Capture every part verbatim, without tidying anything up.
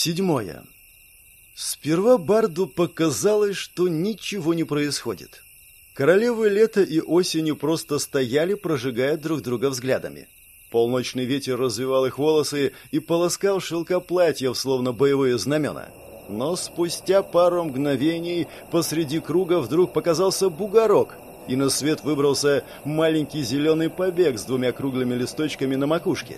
Седьмое. Сперва Барду показалось, что ничего не происходит. Королевы лета и осени просто стояли, прожигая друг друга взглядами. Полночный ветер развивал их волосы и полоскал шелка платьев, словно боевые знамена. Но спустя пару мгновений посреди круга вдруг показался бугорок, и на свет выбрался маленький зеленый побег с двумя круглыми листочками на макушке.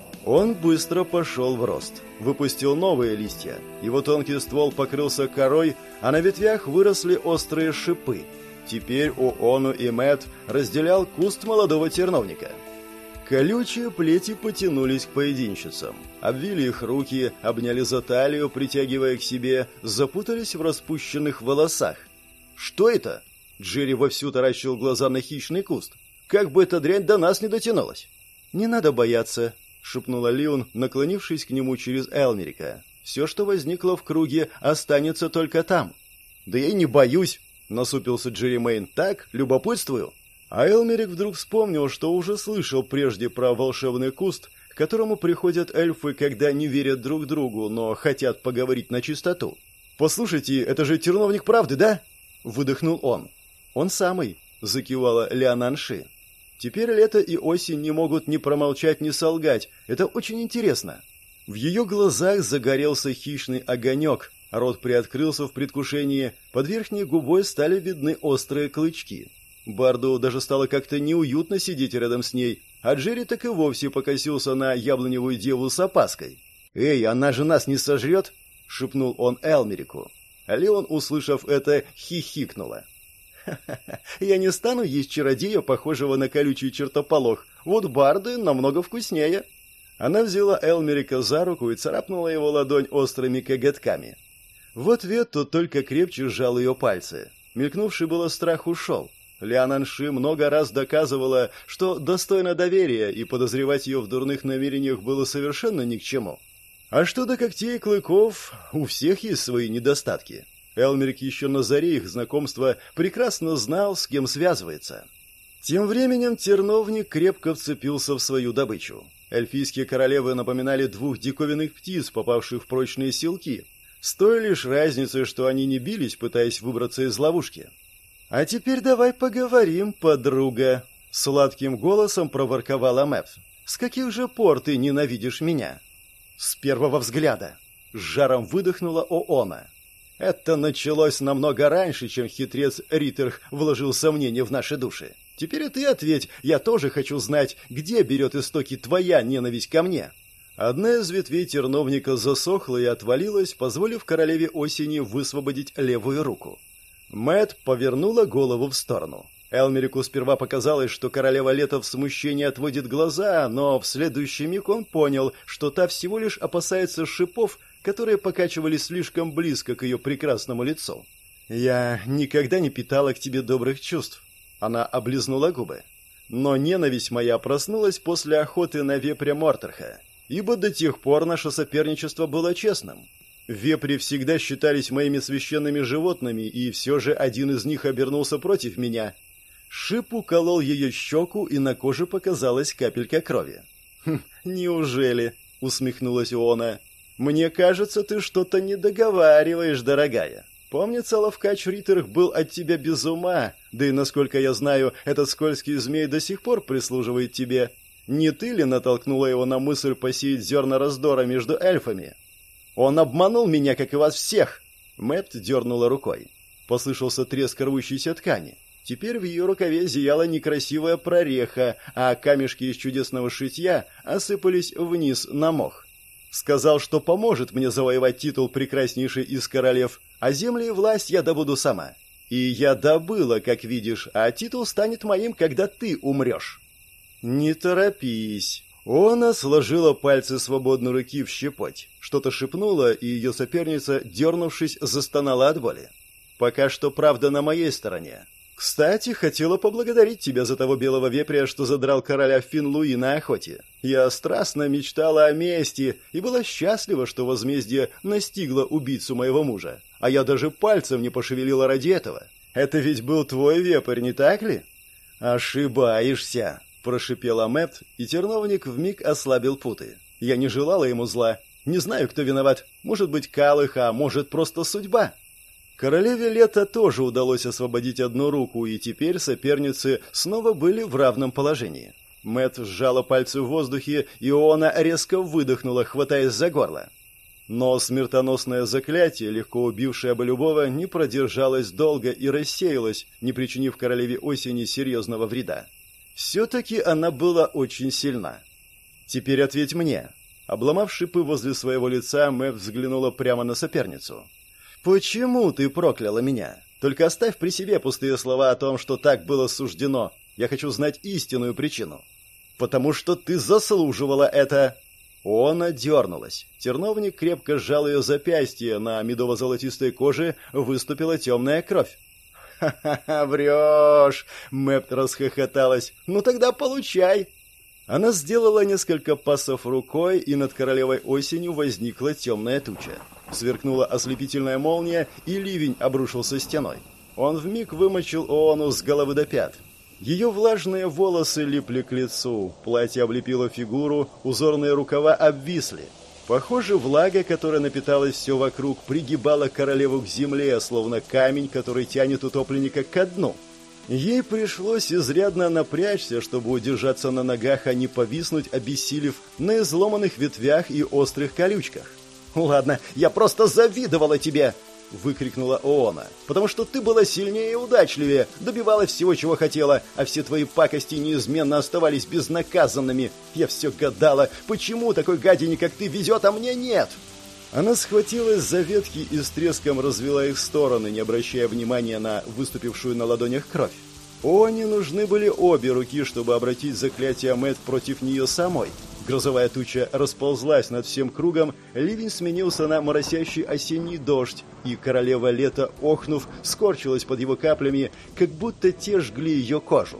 Он быстро пошел в рост, выпустил новые листья. Его тонкий ствол покрылся корой, а на ветвях выросли острые шипы. Теперь Уону и Мэтт разделял куст молодого терновника. Колючие плети потянулись к поединщицам. Обвили их руки, обняли за талию, притягивая к себе, запутались в распущенных волосах. «Что это?» Джерри вовсю таращил глаза на хищный куст. «Как бы эта дрянь до нас не дотянулась!» «Не надо бояться», — шепнула Лион, наклонившись к нему через Элмерика. «Все, что возникло в круге, останется только там». «Да я и не боюсь», — насупился Джерри Мэйн. «Так, любопытствую». А Элмерик вдруг вспомнил, что уже слышал прежде про волшебный куст, к которому приходят эльфы, когда не верят друг другу, но хотят поговорить на чистоту. «Послушайте, это же терновник правды, да?» — выдохнул он. «Он самый», — закивала Лиананши. «Теперь лето и осень не могут ни промолчать, ни солгать. Это очень интересно». В ее глазах загорелся хищный огонек, рот приоткрылся в предвкушении, под верхней губой стали видны острые клычки. Барду даже стало как-то неуютно сидеть рядом с ней, а Джерри так и вовсе покосился на яблоневую деву с опаской. «Эй, она же нас не сожрет?» — шепнул он Элмерику. А Леон, услышав это, хихикнула. «Ха-ха-ха, я не стану есть чародея, похожего на колючий чертополох. Вот барды намного вкуснее». Она взяла Элмерика за руку и царапнула его ладонь острыми коготками. В ответ тот только крепче сжал ее пальцы. Мелькнувший было страх ушел. Лиананши много раз доказывала, что достойна доверия, и подозревать ее в дурных намерениях было совершенно ни к чему. А что до когтей и клыков, у всех есть свои недостатки. Элмерик еще на заре их знакомства прекрасно знал, с кем связывается. Тем временем терновник крепко вцепился в свою добычу. Эльфийские королевы напоминали двух диковинных птиц, попавших в прочные селки, с той лишь разницей, что они не бились, пытаясь выбраться из ловушки. «А теперь давай поговорим, подруга», — сладким голосом проворковала Мэпп. «С каких же пор ты ненавидишь меня?» «С первого взгляда», — с жаром выдохнула Оона. «Это началось намного раньше, чем хитрец Риттерх вложил сомнения в наши души. Теперь и ты ответь, я тоже хочу знать, где берет истоки твоя ненависть ко мне». Одна из ветвей терновника засохла и отвалилась, позволив королеве осени высвободить левую руку. Мэтт повернула голову в сторону. Элмерику сперва показалось, что королева лета в смущении отводит глаза, но в следующий миг он понял, что та всего лишь опасается шипов, которые покачивались слишком близко к ее прекрасному лицу. «Я никогда не питала к тебе добрых чувств». Она облизнула губы. «Но ненависть моя проснулась после охоты на вепря Мортерха, ибо до тех пор наше соперничество было честным. Вепри всегда считались моими священными животными, и все же один из них обернулся против меня». Шип уколол ее щеку, и на коже показалась капелька крови. «Хм, неужели?» — усмехнулась Иона. «Мне кажется, ты что-то не договариваешь, дорогая. Помнится, Ловкач Риттерх был от тебя без ума, да и, насколько я знаю, этот скользкий змей до сих пор прислуживает тебе. Не ты ли натолкнула его на мысль посеять зерна раздора между эльфами?» «Он обманул меня, как и вас всех!» Мэтт дернула рукой. Послышался треск рвущейся ткани. Теперь в ее рукаве зияла некрасивая прореха, а камешки из чудесного шитья осыпались вниз на мох. «Сказал, что поможет мне завоевать титул прекраснейшей из королев, а земли и власть я добуду сама. И я добыла, как видишь, а титул станет моим, когда ты умрешь». «Не торопись». Она сложила пальцы свободной руки в щепоть. Что-то шепнула, и ее соперница, дернувшись, застонала от боли. «Пока что правда на моей стороне. Кстати, хотела поблагодарить тебя за того белого вепря, что задрал короля Финлуи на охоте. Я страстно мечтала о мести и была счастлива, что возмездие настигло убийцу моего мужа. А я даже пальцем не пошевелила ради этого. Это ведь был твой вепрь, не так ли?» «Ошибаешься», — прошипела Мэтт, и терновник вмиг ослабил путы. «Я не желала ему зла. Не знаю, кто виноват. Может быть, Калых, а может, просто судьба. Королеве Лета тоже удалось освободить одну руку, и теперь соперницы снова были в равном положении. Мэтт сжала пальцы в воздухе, и Оона резко выдохнула, хватаясь за горло. Но смертоносное заклятие, легко убившее бы любого, не продержалось долго и рассеялось, не причинив королеве Осени серьезного вреда. Все-таки она была очень сильна. «Теперь ответь мне». Обломав шипы возле своего лица, Мэв взглянула прямо на соперницу. «Почему ты прокляла меня? Только оставь при себе пустые слова о том, что так было суждено. Я хочу знать истинную причину». «Потому что ты заслуживала это». Она дернулась. Терновник крепко сжал ее запястье, на медово-золотистой коже выступила темная кровь. «Ха-ха-ха, врешь!» — Мэпт расхохоталась. «Ну тогда получай!» Она сделала несколько пасов рукой, и над королевой Осенью возникла темная туча. Сверкнула ослепительная молния, и ливень обрушился стеной. Он вмиг вымочил Оону с головы до пят. Ее влажные волосы липли к лицу, платье облепило фигуру, узорные рукава обвисли. Похоже, влага, которая напиталась все вокруг, пригибала королеву к земле, словно камень, который тянет утопленника ко дну. Ей пришлось изрядно напрячься, чтобы удержаться на ногах, а не повиснуть, обессилев на изломанных ветвях и острых колючках. «Ладно, я просто завидовала тебе!» — выкрикнула Оона. «Потому что ты была сильнее и удачливее, добивалась всего, чего хотела, а все твои пакости неизменно оставались безнаказанными. Я все гадала, почему такой гадине, как ты, везет, а мне нет?» Она схватилась за ветки и с треском развела их в стороны, не обращая внимания на выступившую на ладонях кровь. Ооне нужны были обе руки, чтобы обратить заклятие Мэтт против нее самой. Грозовая туча расползлась над всем кругом, ливень сменился на моросящий осенний дождь, и королева Лета, охнув, скорчилась под его каплями, как будто те жгли ее кожу.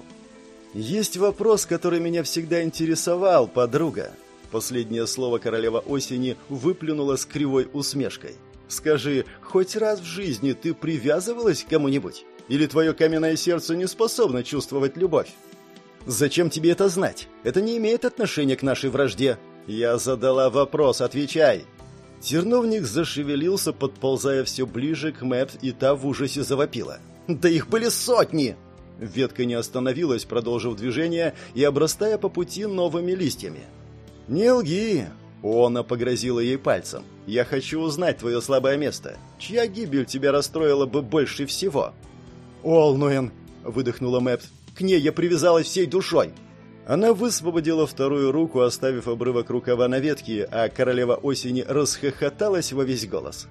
«Есть вопрос, который меня всегда интересовал, подруга». Последнее слово королева Осени выплюнула с кривой усмешкой. «Скажи, хоть раз в жизни ты привязывалась к кому-нибудь? Или твое каменное сердце не способно чувствовать любовь?» «Зачем тебе это знать? Это не имеет отношения к нашей вражде». «Я задала вопрос, отвечай». Терновник зашевелился, подползая все ближе к Мэпт, и та в ужасе завопила. «Да их были сотни!» Ветка не остановилась, продолжив движение и обрастая по пути новыми листьями. «Не лги!» — Она погрозила ей пальцем. «Я хочу узнать твое слабое место. Чья гибель тебя расстроила бы больше всего?» «Олнуэн!» — выдохнула Мэпт. «К ней я привязалась всей душой!» Она высвободила вторую руку, оставив обрывок рукава на ветке, а королева Осени расхохоталась во весь голос.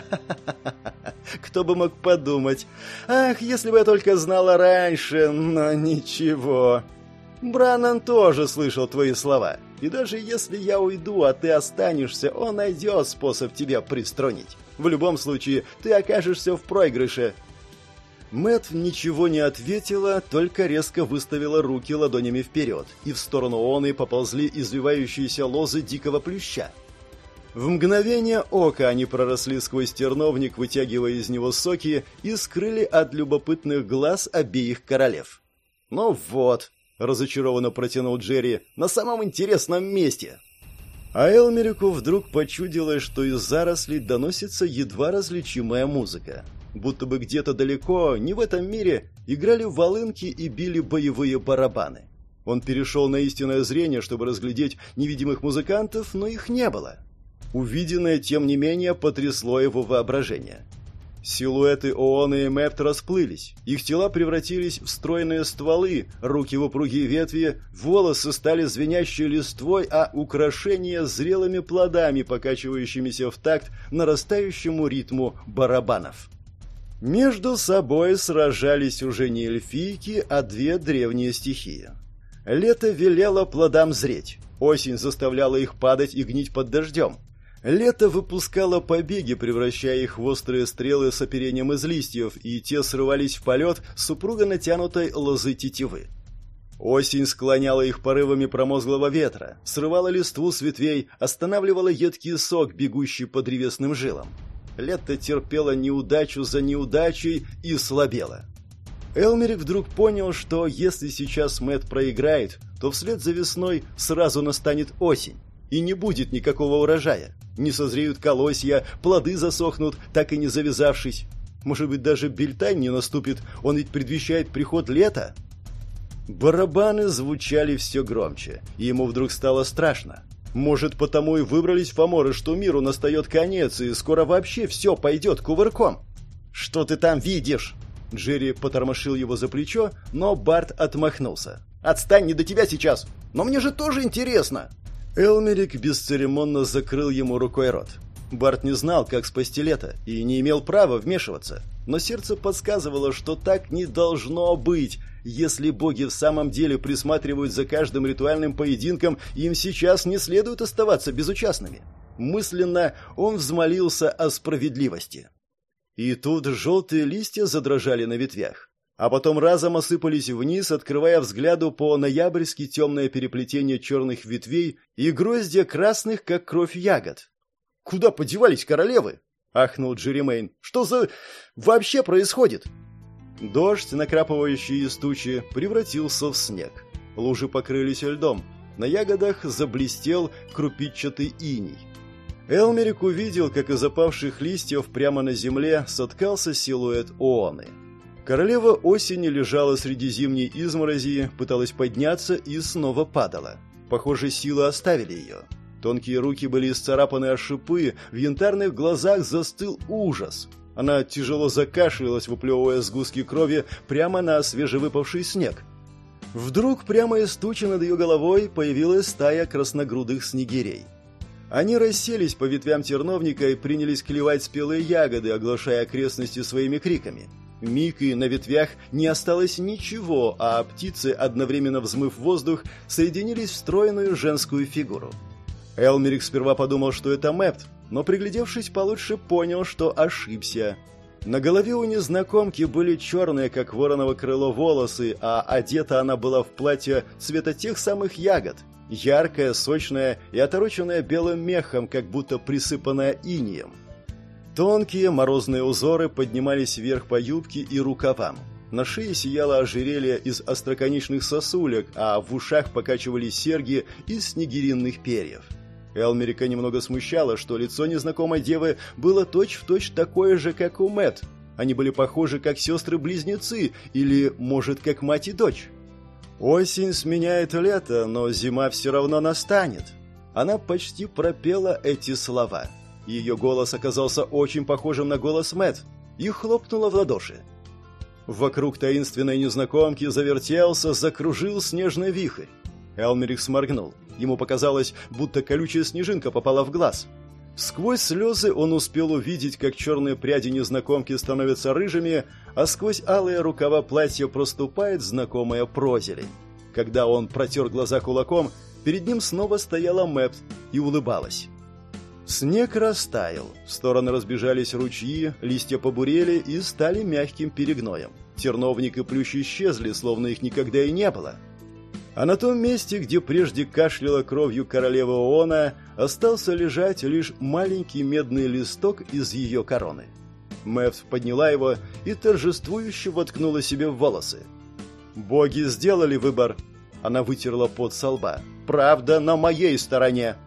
«Ха-ха-ха! Кто бы мог подумать! Ах, если бы я только знала раньше, но ничего!» «Браннан тоже слышал твои слова, и даже если я уйду, а ты останешься, он найдет способ тебя приструнить. В любом случае, ты окажешься в проигрыше». Мэтт ничего не ответила, только резко выставила руки ладонями вперед, и в сторону Оны поползли извивающиеся лозы дикого плюща. В мгновение ока они проросли сквозь терновник, вытягивая из него соки, и скрыли от любопытных глаз обеих королев. «Ну вот», — разочарованно протянул Джерри, — «на самом интересном месте». А Элмерику вдруг почудилось, что из зарослей доносится едва различимая музыка. Будто бы где-то далеко, не в этом мире, играли волынки и били боевые барабаны. Он перешел на истинное зрение, чтобы разглядеть невидимых музыкантов, но их не было. Увиденное, тем не менее, потрясло его воображение. Силуэты Ооны и Мэпт расплылись, их тела превратились в стройные стволы, руки в упругие ветви, волосы стали звенящей листвой, а украшения зрелыми плодами, покачивающимися в такт нарастающему ритму барабанов. Между собой сражались уже не эльфийки, а две древние стихии. Лето велело плодам зреть, осень заставляла их падать и гнить под дождем. Лето выпускало побеги, превращая их в острые стрелы с оперением из листьев, и те срывались в полет с упруго натянутой лозы тетивы. Осень склоняла их порывами промозглого ветра, срывала листву с ветвей, останавливала едкий сок, бегущий по древесным жилам. Лето терпело неудачу за неудачей и слабело. Элмерик вдруг понял, что если сейчас Мэтт проиграет, то вслед за весной сразу настанет осень, и не будет никакого урожая. Не созреют колосья, плоды засохнут, так и не завязавшись. Может быть, даже Бельтайн не наступит, он ведь предвещает приход лета? Барабаны звучали все громче, и ему вдруг стало страшно. Может, потому и выбрались фаморы, что миру настает конец, и скоро вообще все пойдет кувырком. «Что ты там видишь?» Джерри потормошил его за плечо, но Барт отмахнулся. «Отстань, не до тебя сейчас! Но мне же тоже интересно!» Элмерик бесцеремонно закрыл ему рукой рот. Барт не знал, как спасти лето, и не имел права вмешиваться. Но сердце подсказывало, что так не должно быть. Если боги в самом деле присматривают за каждым ритуальным поединком, им сейчас не следует оставаться безучастными. Мысленно он взмолился о справедливости. И тут желтые листья задрожали на ветвях, а потом разом осыпались вниз, открывая взгляду по-ноябрьски темное переплетение черных ветвей и гроздья красных, как кровь, ягод. «Куда подевались королевы?» — ахнул Джеремейн. «Что за... вообще происходит?» Дождь, накрапывающий из тучи, превратился в снег. Лужи покрылись льдом. На ягодах заблестел крупичатый иней. Элмерик увидел, как из опавших листьев прямо на земле соткался силуэтОоны. Королева осени лежала среди зимней изморози, пыталась подняться и снова падала. Похоже, силы оставили ее. Тонкие руки были исцарапаны о шипы, в янтарных глазах застыл ужас. Она тяжело закашлялась, выплевывая сгустки крови прямо на свежевыпавший снег. Вдруг прямо из тучи над ее головой появилась стая красногрудых снегирей. Они расселись по ветвям терновника и принялись клевать спелые ягоды, оглашая окрестности своими криками. Миг, и на ветвях не осталось ничего, а птицы, одновременно взмыв воздух, соединились в стройную женскую фигуру. Элмерик сперва подумал, что это Мэпт, но, приглядевшись получше, понял, что ошибся. На голове у незнакомки были черные, как вороново крыло, волосы, а одета она была в платье цвета тех самых ягод. Яркая, сочная и отороченная белым мехом, как будто присыпанная инеем. Тонкие морозные узоры поднимались вверх по юбке и рукавам. На шее сияло ожерелье из остроконечных сосулек, а в ушах покачивались серьги из снегиринных перьев. Элмерика немного смущало, что лицо незнакомой девы было точь-в-точь такое же, как у Мэтт. Они были похожи, как сестры-близнецы, или, может, как мать и дочь. Осень сменяет лето, но зима все равно настанет. Она почти пропела эти слова. Ее голос оказался очень похожим на голос Мэтт, и хлопнула в ладоши. Вокруг таинственной незнакомки завертелся, закружил снежный вихрь. Элмерик сморгнул. Ему показалось, будто колючая снежинка попала в глаз. Сквозь слезы он успел увидеть, как черные пряди незнакомки становятся рыжими, а сквозь алые рукава платья проступает знакомая прозелень. Когда он протер глаза кулаком, перед ним снова стояла Мэпт и улыбалась. Снег растаял, в стороны разбежались ручьи, листья побурели и стали мягким перегноем. Терновник и плющ исчезли, словно их никогда и не было. А на том месте, где прежде кашляла кровью королева Оона, остался лежать лишь маленький медный листок из ее короны. Мэпт подняла его и торжествующе воткнула себе в волосы. «Боги сделали выбор!» Она вытерла пот со лба. «Правда на моей стороне!»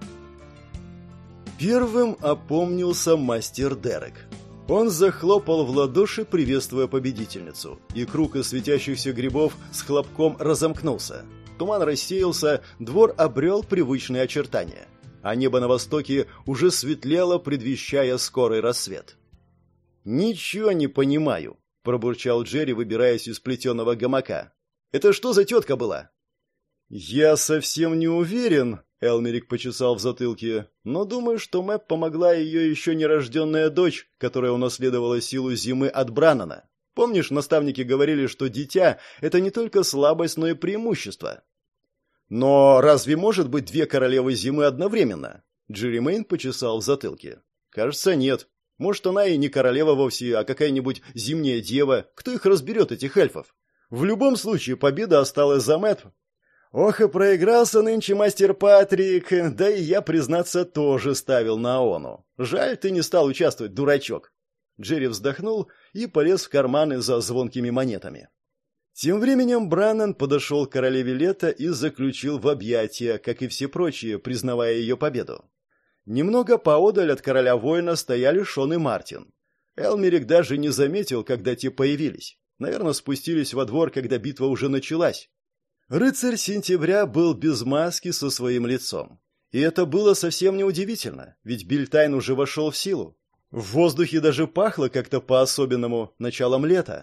Первым опомнился мастер Дерек. Он захлопал в ладоши, приветствуя победительницу, и круг из светящихся грибов с хлопком разомкнулся. Туман рассеялся, двор обрел привычные очертания, а небо на востоке уже светлело, предвещая скорый рассвет. «Ничего не понимаю», — пробурчал Джерри, выбираясь из плетеного гамака. «Это что за тетка была?» «Я совсем не уверен», — Элмерик почесал в затылке, «но думаю, что Мэп помогла ее еще нерожденная дочь, которая унаследовала силу зимы от Браннана. Помнишь, наставники говорили, что дитя — это не только слабость, но и преимущество?» «Но разве может быть две королевы зимы одновременно?» Джеремейн почесал в затылке. «Кажется, нет. Может, она и не королева вовсе, а какая-нибудь зимняя дева. Кто их разберет, этих эльфов? В любом случае, победа осталась за Мэт. Ох, и проигрался нынче мастер Патрик, да и я, признаться, тоже ставил на Ону. Жаль, ты не стал участвовать, дурачок». Джерри вздохнул и полез в карманы за звонкими монетами. Тем временем Браннан подошел к королеве лета и заключил в объятия, как и все прочие, признавая ее победу. Немного поодаль от короля воина стояли Шон и Мартин. Элмерик даже не заметил, когда те появились. Наверное, спустились во двор, когда битва уже началась. Рыцарь Сентября был без маски со своим лицом. И это было совсем неудивительно, ведь Бельтайн уже вошел в силу. В воздухе даже пахло как-то по-особенному началом лета.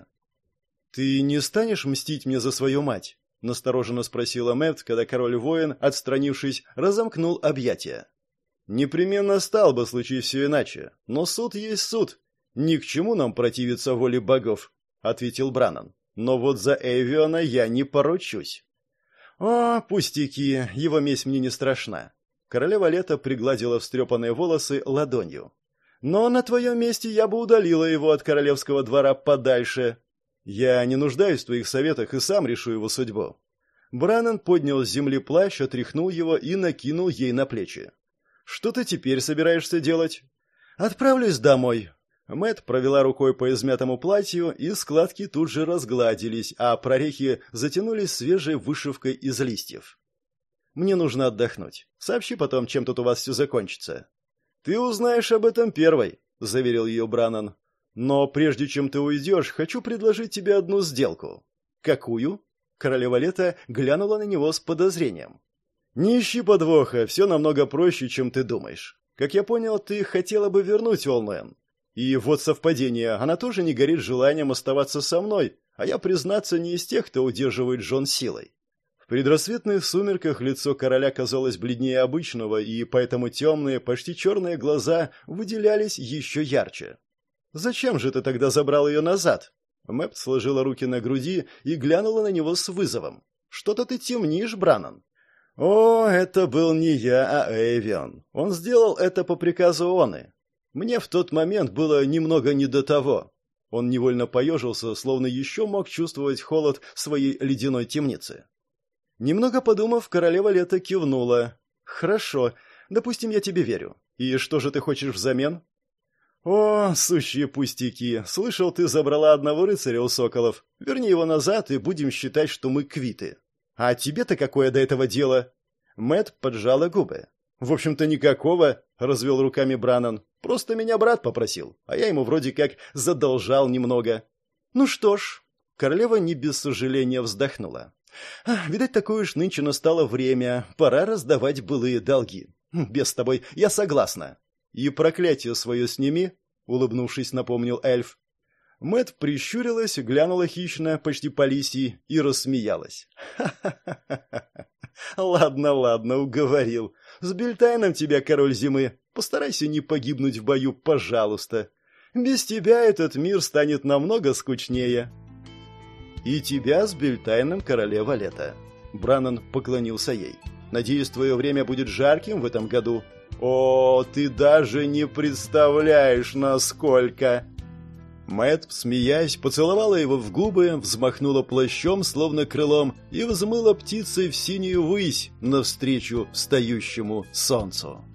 «Ты не станешь мстить мне за свою мать?» — настороженно спросила Мэтт, когда король-воин, отстранившись, разомкнул объятия. «Непременно стал бы, случись все иначе, но суд есть суд. Ни к чему нам противиться воле богов», — ответил Браннан. «Но вот за Эвиона я не поручусь». «О, пустяки, его месть мне не страшна». Королева Лета пригладила встрепанные волосы ладонью. «Но на твоем месте я бы удалила его от королевского двора подальше. Я не нуждаюсь в твоих советах и сам решу его судьбу». Браннан поднял с земли плащ, отряхнул его и накинул ей на плечи. «Что ты теперь собираешься делать?» «Отправлюсь домой». Мэтт провела рукой по измятому платью, и складки тут же разгладились, а прорехи затянулись свежей вышивкой из листьев. «Мне нужно отдохнуть. Сообщи потом, чем тут у вас все закончится». «Ты узнаешь об этом первой», — заверил ее Браннан. «Но прежде чем ты уйдешь, хочу предложить тебе одну сделку». «Какую?» Королева Лета глянула на него с подозрением. «Не ищи подвоха, все намного проще, чем ты думаешь. Как я понял, ты хотела бы вернуть Олнуэн. И вот совпадение, она тоже не горит желанием оставаться со мной, а я, признаться, не из тех, кто удерживает жен силой». В предрассветных сумерках лицо короля казалось бледнее обычного, и поэтому темные, почти черные глаза выделялись еще ярче. «Зачем же ты тогда забрал ее назад?» Мэпт сложила руки на груди и глянула на него с вызовом. «Что-то ты темнишь, Браннан». «О, это был не я, а Эвион. Он сделал это по приказу Оны. Мне в тот момент было немного не до того». Он невольно поежился, словно еще мог чувствовать холод своей ледяной темницы. Немного подумав, королева Лета кивнула. «Хорошо, допустим, я тебе верю. И что же ты хочешь взамен?» «О, сущие пустяки! Слышал, ты забрала одного рыцаря у соколов. Верни его назад, и будем считать, что мы квиты. А тебе-то какое до этого дело?» Мэтт поджала губы. «В общем-то, никакого», — развел руками Браннан. «Просто меня брат попросил, а я ему вроде как задолжал немного». «Ну что ж», — королева не без сожаления вздохнула. «Видать, такое уж нынче настало время. Пора раздавать былые долги. Без тобой, я согласна». «И проклятие свое сними», — улыбнувшись, напомнил эльф. Мэтт прищурилась, глянула хищно, почти по лисьи, и рассмеялась. «Ха-ха-ха! Ладно, ладно, уговорил. С Бельтайном тебя, король зимы. Постарайся не погибнуть в бою, пожалуйста. Без тебя этот мир станет намного скучнее». «И тебя с Бельтайном, королева Лета». Браннан поклонился ей. «Надеюсь, твое время будет жарким в этом году». «О, ты даже не представляешь, насколько!» Мэтт, смеясь, поцеловала его в губы, взмахнула плащом, словно крылом, и взмыла птицей в синюю высь навстречу встающему солнцу.